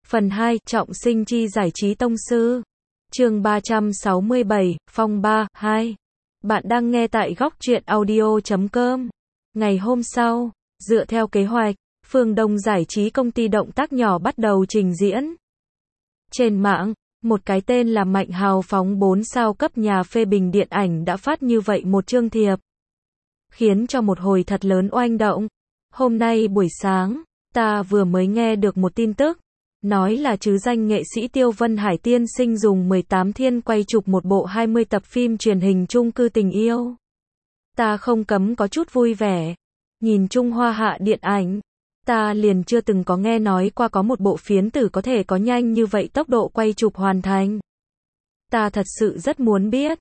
Phần 2, trọng sinh chi giải trí tông sư. Chương 367, Phong 3, 2. Bạn đang nghe tại góc truyện audio.com. Ngày hôm sau, dựa theo kế hoạch, Phương Đông giải trí công ty động tác nhỏ bắt đầu trình diễn. Trên mạng, một cái tên là Mạnh Hào Phóng 4 sao cấp nhà phê bình điện ảnh đã phát như vậy một chương thiệp, khiến cho một hồi thật lớn oanh động. Hôm nay buổi sáng, ta vừa mới nghe được một tin tức, nói là chứ danh nghệ sĩ Tiêu Vân Hải tiên sinh dùng 18 thiên quay chụp một bộ 20 tập phim truyền hình chung cư tình yêu. Ta không cấm có chút vui vẻ. Nhìn Trung Hoa hạ điện ảnh, ta liền chưa từng có nghe nói qua có một bộ phiến tử có thể có nhanh như vậy tốc độ quay chụp hoàn thành. Ta thật sự rất muốn biết,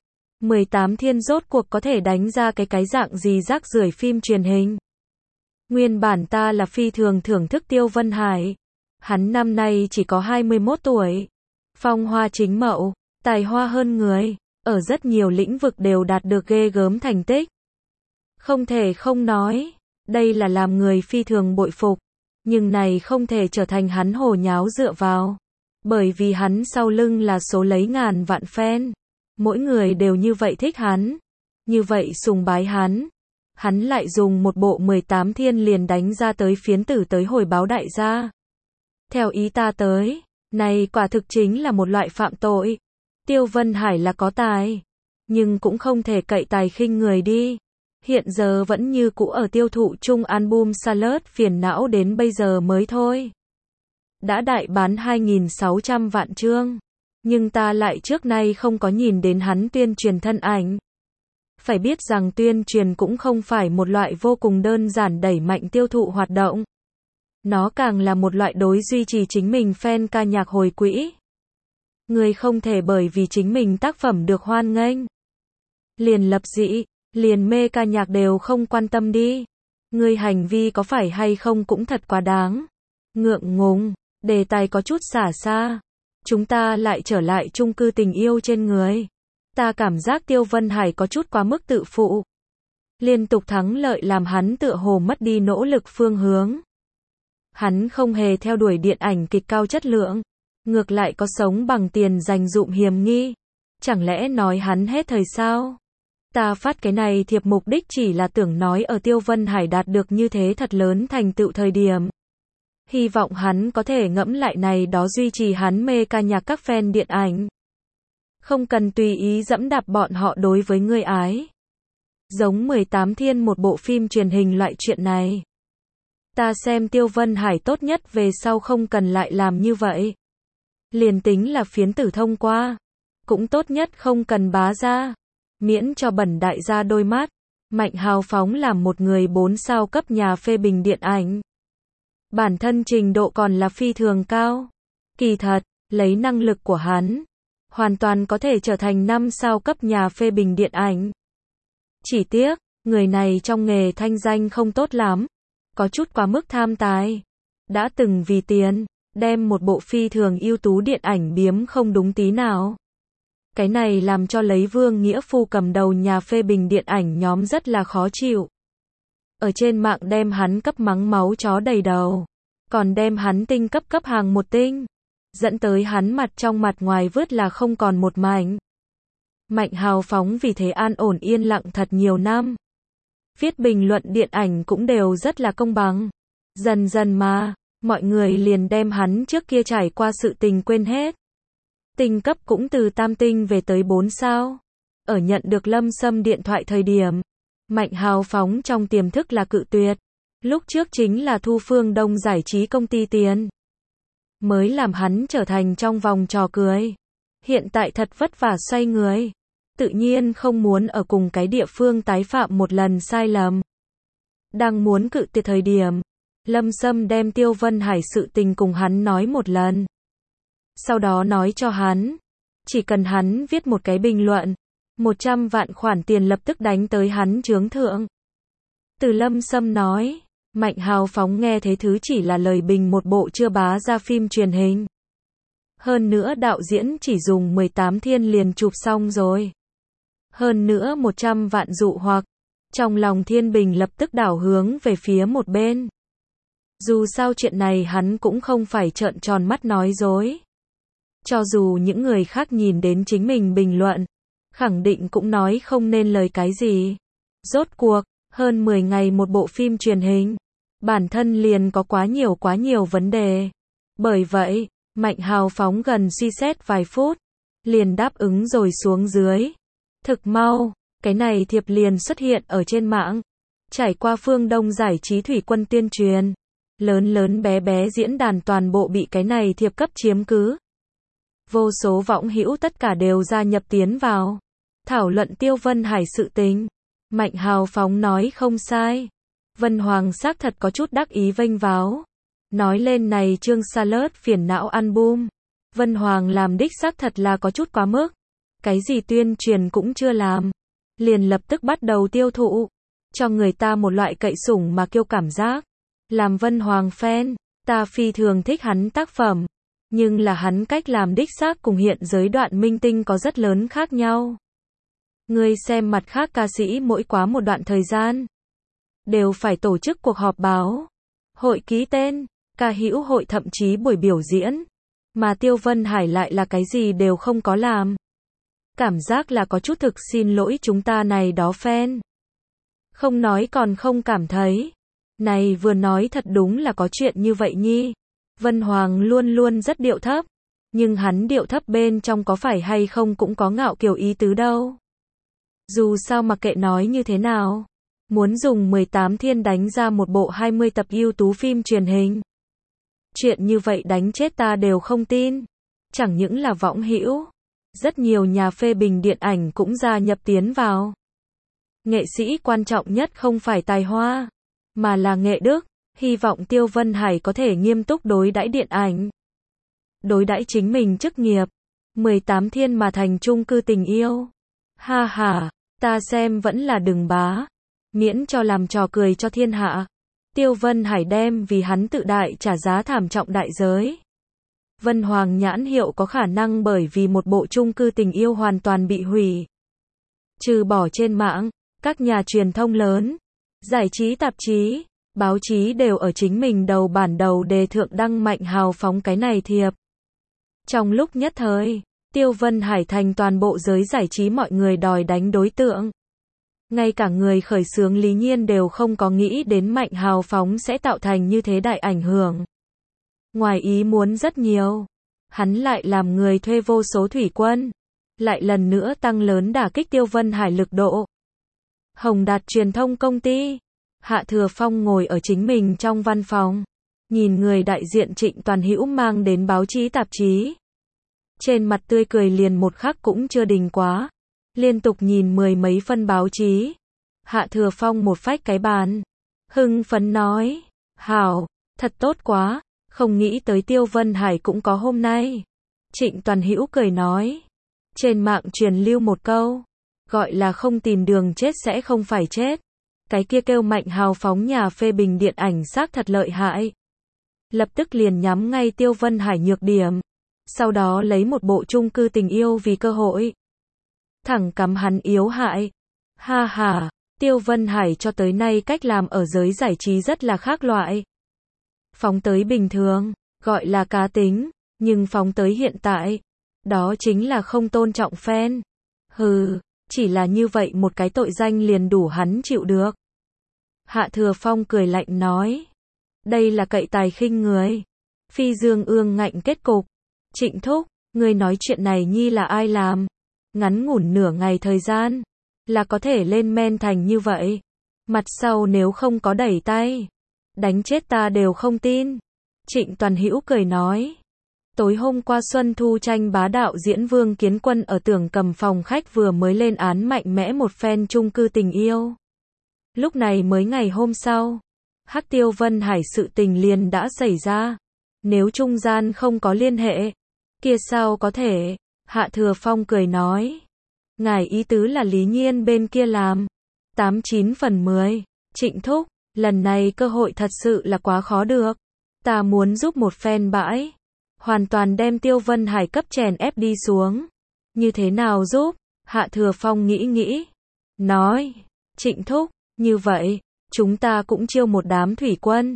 18 thiên rốt cuộc có thể đánh ra cái dạng gì rác rưởi phim truyền hình. Nguyên bản ta là phi thường thưởng thức Tiêu Vân Hải. Hắn năm nay chỉ có 21 tuổi. Phong hoa chính mậu, tài hoa hơn người, ở rất nhiều lĩnh vực đều đạt được ghê gớm thành tích. Không thể không nói, đây là làm người phi thường bội phục, nhưng này không thể trở thành hắn hồ nháo dựa vào. Bởi vì hắn sau lưng là số lấy ngàn vạn fan. Mỗi người đều như vậy thích hắn, như vậy sùng bái hắn. Hắn lại dùng một bộ 18 thiên liền đánh ra tới phiến tử tới hồi báo đại gia. Theo ý ta tới, này quả thực chính là một loại phạm tội. Tiêu Vân Hải là có tài, nhưng cũng không thể cậy tài khinh người đi. Hiện giờ vẫn như cũ ở tiêu thụ chung album Salad phiền não đến bây giờ mới thôi. Đã đại bán 2.600 vạn chương, nhưng ta lại trước nay không có nhìn đến hắn tuyên truyền thân ảnh. Phải biết rằng tuyên truyền cũng không phải một loại vô cùng đơn giản đẩy mạnh tiêu thụ hoạt động. Nó càng là một loại đối duy trì chính mình fan ca nhạc hồi quỹ. Người không thể bởi vì chính mình tác phẩm được hoan nghênh, liền lập dị, liền mê ca nhạc đều không quan tâm đi. Người hành vi có phải hay không cũng thật quá đáng. Ngượng ngùng, đề tài có chút xả xa. Chúng ta lại trở lại chung cư tình yêu trên người. Ta cảm giác Tiêu Vân Hải có chút quá mức tự phụ. Liên tục thắng lợi làm hắn tựa hồ mất đi nỗ lực phương hướng. Hắn không hề theo đuổi điện ảnh kịch cao chất lượng, ngược lại có sống bằng tiền dành dụm hiềm nghi. Chẳng lẽ nói hắn hết thời sao? Ta phát cái này thiệp mục đích chỉ là tưởng nói ở Tiêu Vân Hải đạt được như thế thật lớn thành tựu thời điểm. Hy vọng hắn có thể ngẫm lại này đó duy trì hắn mê ca nhạc các fan điện ảnh. Không cần tùy ý dẫm đạp bọn họ đối với người ái. Giống 18 thiên một bộ phim truyền hình loại chuyện này. Ta xem Tiêu Vân Hải tốt nhất về sau không cần lại làm như vậy. Liền tính là phiến tử thông qua, cũng tốt nhất không cần bá ra, miễn cho bẩn đại gia đôi mắt. Mạnh Hào Phóng làm một người 4 sao cấp nhà phê bình điện ảnh. Bản thân trình độ còn là phi thường cao. Kỳ thật, lấy năng lực của hắn, hoàn toàn có thể trở thành 5 sao cấp nhà phê bình điện ảnh. Chỉ tiếc, người này trong nghề thanh danh không tốt lắm, có chút quá mức tham tài. Đã từng vì tiền, đem một bộ phi thường ưu tú điện ảnh biếm không đúng tí nào. Cái này làm cho lấy Vương Nghĩa Phu cầm đầu nhà phê bình điện ảnh nhóm rất là khó chịu. Ở trên mạng đem hắn cấp mắng máu chó đầy đầu, còn đem hắn tinh cấp hàng một tinh, dẫn tới hắn mặt trong mặt ngoài vứt là không còn một mảnh. Mạnh Hào Phóng vì thế an ổn yên lặng thật nhiều năm. Viết bình luận điện ảnh cũng đều rất là công bằng. Dần dần mà, mọi người liền đem hắn trước kia trải qua sự tình quên hết. Tinh cấp cũng từ tam tinh về tới 4 sao. Ở nhận được Lâm Sâm điện thoại thời điểm, Mạnh Hào Phóng trong tiềm thức là cự tuyệt. Lúc trước chính là thu Phương Đông giải trí công ty tiền, mới làm hắn trở thành trong vòng trò cười. Hiện tại thật vất vả xoay người, tự nhiên không muốn ở cùng cái địa phương tái phạm một lần sai lầm. Đang muốn cự tuyệt thời điểm, Lâm Sâm đem Tiêu Vân Hải sự tình cùng hắn nói một lần. Sau đó nói cho hắn, chỉ cần hắn viết một cái bình luận, 100 vạn khoản tiền lập tức đánh tới hắn chướng thượng. Từ Lâm Sâm nói, Mạnh Hào Phóng nghe thấy thứ chỉ là lời bình một bộ chưa bá ra phim truyền hình. Hơn nữa đạo diễn chỉ dùng 18 thiên liền chụp xong rồi. Hơn nữa 100 vạn dụ hoặc. Trong lòng Thiên Bình lập tức đảo hướng về phía một bên. Dù sao chuyện này hắn cũng không phải trợn tròn mắt nói dối. Cho dù những người khác nhìn đến chính mình bình luận, khẳng định cũng nói không nên lời cái gì. Rốt cuộc, hơn 10 ngày một bộ phim truyền hình, bản thân liền có quá nhiều vấn đề. Bởi vậy, Mạnh hào phóng gần suy xét vài phút, liền đáp ứng rồi xuống dưới. Thực mau, cái này thiệp liền xuất hiện ở trên mạng. Trải qua Phương Đông giải trí thủy quân tuyên truyền, lớn bé bé diễn đàn toàn bộ bị cái này thiệp cấp chiếm cứ. Vô số võng hữu tất cả đều gia nhập tiến vào, thảo luận Tiêu Vân Hải sự tình. Mạnh hào phóng nói không sai. Vân Hoàng xác thật có chút đắc ý vênh váo. Nói lên này chương Salad phiền não album. Vân Hoàng làm đích xác thật là có chút quá mức. Cái gì tuyên truyền cũng chưa làm. Liền lập tức bắt đầu tiêu thụ. Cho người ta một loại cậy sủng mà kêu cảm giác. Làm Vân Hoàng fan, ta phi thường thích hắn tác phẩm. Nhưng là hắn cách làm đích xác cùng hiện giới đoạn minh tinh có rất lớn khác nhau. Ngươi xem mặt khác ca sĩ mỗi quá một đoạn thời gian, đều phải tổ chức cuộc họp báo, hội ký tên, ca hữu hội thậm chí buổi biểu diễn. Mà Tiêu Vân Hải lại là cái gì đều không có làm. Cảm giác là có chút thực xin lỗi chúng ta này đó fan. Không nói còn không cảm thấy. Này vừa nói thật đúng là có chuyện như vậy nhi. Vân Hoàng luôn luôn rất điệu thấp. Nhưng hắn điệu thấp bên trong có phải hay không cũng có ngạo kiều ý tứ đâu. Dù sao mặc kệ nói như thế nào. Muốn dùng 18 thiên đánh ra một bộ 20 tập ưu tú phim truyền hình. Chuyện như vậy đánh chết ta đều không tin. Chẳng những là võng hữu. Rất nhiều nhà phê bình điện ảnh cũng gia nhập tiến vào. Nghệ sĩ quan trọng nhất không phải tài hoa, mà là nghệ đức. Hy vọng Tiêu Vân Hải có thể nghiêm túc đối đãi điện ảnh. Đối đãi chính mình chức nghiệp. 18 thiên mà thành chung cư tình yêu. Ha ha, ta xem vẫn là đừng bá. Miễn cho làm trò cười cho thiên hạ. Tiêu Vân Hải đem vì hắn tự đại trả giá thảm trọng đại giới. Vân Hoàng nhãn hiệu có khả năng bởi vì một bộ chung cư tình yêu hoàn toàn bị hủy. Trừ bỏ trên mạng, các nhà truyền thông lớn, giải trí tạp chí, báo chí đều ở chính mình đầu bản đầu đề thượng đăng Mạnh hào phóng cái này thiệp. Trong lúc nhất thời, Tiêu Vân Hải thành toàn bộ giới giải trí mọi người đòi đánh đối tượng. Ngay cả người khởi xướng Lý Nhiên đều không có nghĩ đến Mạnh hào phóng sẽ tạo thành như thế đại ảnh hưởng. Ngoài ý muốn rất nhiều. Hắn lại làm người thuê vô số thủy quân. Lại lần nữa tăng lớn đả kích Tiêu Vân Hải lực độ. Hồng Đạt truyền thông công ty. Hạ Thừa Phong ngồi ở chính mình trong văn phòng. Nhìn người đại diện Trịnh Toàn Hữu mang đến báo chí tạp chí. Trên mặt tươi cười liền một khắc cũng chưa đình quá. Liên tục nhìn 10 mấy phân báo chí. Hạ Thừa Phong một phách cái bàn. Hưng phấn nói. Hảo, thật tốt quá. Không nghĩ tới Tiêu Vân Hải cũng có hôm nay. Trịnh Toàn Hữu cười nói. Trên mạng truyền lưu một câu. Gọi là không tìm đường chết sẽ không phải chết. Cái kia kêu Mạnh hào phóng nhà phê bình điện ảnh xác thật lợi hại. Lập tức liền nhắm ngay Tiêu Vân Hải nhược điểm. Sau đó lấy một bộ chung cư tình yêu vì cơ hội. Thẳng cắm hắn yếu hại. Ha ha, Tiêu Vân Hải cho tới nay cách làm ở giới giải trí rất là khác loại. Phóng tới bình thường, gọi là cá tính, nhưng phóng tới hiện tại, đó chính là không tôn trọng fan. Hừ, chỉ là như vậy một cái tội danh liền đủ hắn chịu được. Hạ Thừa Phong cười lạnh nói. Đây là cậy tài khinh người. Phi dương ương ngạnh kết cục. Trịnh thúc, ngươi nói chuyện này nhi là ai làm? Ngắn ngủn nửa ngày thời gian, là có thể lên men thành như vậy. Mặt sau nếu không có đẩy tay, đánh chết ta đều không tin. Trịnh Toàn Hữu cười nói. Tối hôm qua Xuân Thu tranh bá đạo diễn Vương Kiến Quân ở Tưởng Cầm phòng khách vừa mới lên án mạnh mẽ một phen chung cư tình yêu. Lúc này mới ngày hôm sau, Hắc Tiêu Vân Hải sự tình liền đã xảy ra. Nếu trung gian không có liên hệ, kia sao có thể? Hạ Thừa Phong cười nói. Ngài ý tứ là Lý Nhiên bên kia làm. 89 phần 10. Trịnh thúc, lần này cơ hội thật sự là quá khó được. Ta muốn giúp một phen bãi. Hoàn toàn đem Tiêu Vân Hải cấp chèn ép đi xuống. Như thế nào giúp? Hạ Thừa Phong nghĩ. Nói. Trịnh thúc, như vậy, chúng ta cũng chiêu một đám thủy quân.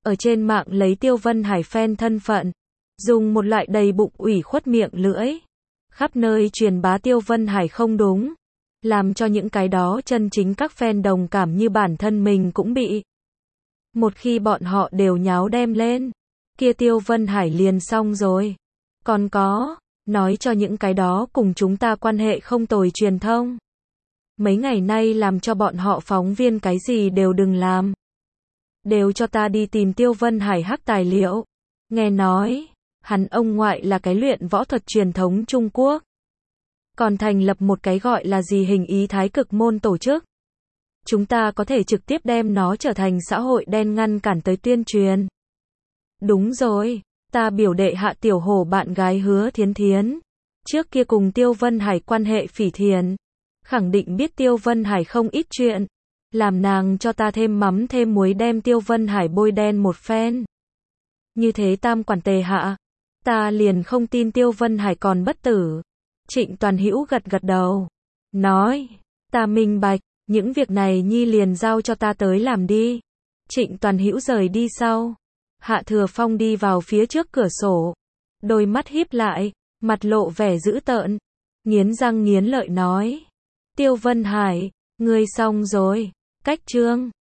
ở trên mạng lấy Tiêu Vân Hải fan thân phận, dùng một loại đầy bụng ủy khuất miệng lưỡi, khắp nơi truyền bá Tiêu Vân Hải không đúng, làm cho những cái đó chân chính các fan đồng cảm như bản thân mình cũng bị. Một khi bọn họ đều nháo đem lên, kia Tiêu Vân Hải liền xong rồi. Còn có, nói cho những cái đó cùng chúng ta quan hệ không tồi truyền thông. Mấy ngày nay làm cho bọn họ phóng viên cái gì đều đừng làm. Đều cho ta đi tìm Tiêu Vân Hải hắc tài liệu. Nghe nói, hắn ông ngoại là cái luyện võ thuật truyền thống Trung Quốc. Còn thành lập một cái gọi là gì hình ý thái cực môn tổ chức. Chúng ta có thể trực tiếp đem nó trở thành xã hội đen ngăn cản tới tuyên truyền. Đúng rồi, ta biểu đệ Hạ Tiểu Hổ bạn gái Hứa Thiến Thiến. Trước kia cùng Tiêu Vân Hải quan hệ phỉ thiện. Khẳng định biết Tiêu Vân Hải không ít chuyện. Làm nàng cho ta thêm mắm thêm muối đem Tiêu Vân Hải bôi đen một phen. Như thế tam quản tề hạ. Ta liền không tin Tiêu Vân Hải còn bất tử. Trịnh Toàn Hữu gật gật đầu. Nói, ta minh bạch, những việc này nhi liền giao cho ta tới làm đi. Trịnh Toàn Hữu rời đi sau. Hạ Thừa Phong đi vào phía trước cửa sổ. Đôi mắt híp lại, mặt lộ vẻ dữ tợn. Nghiến răng nghiến lợi nói. Tiêu Vân Hải, ngươi xong rồi. Cách chương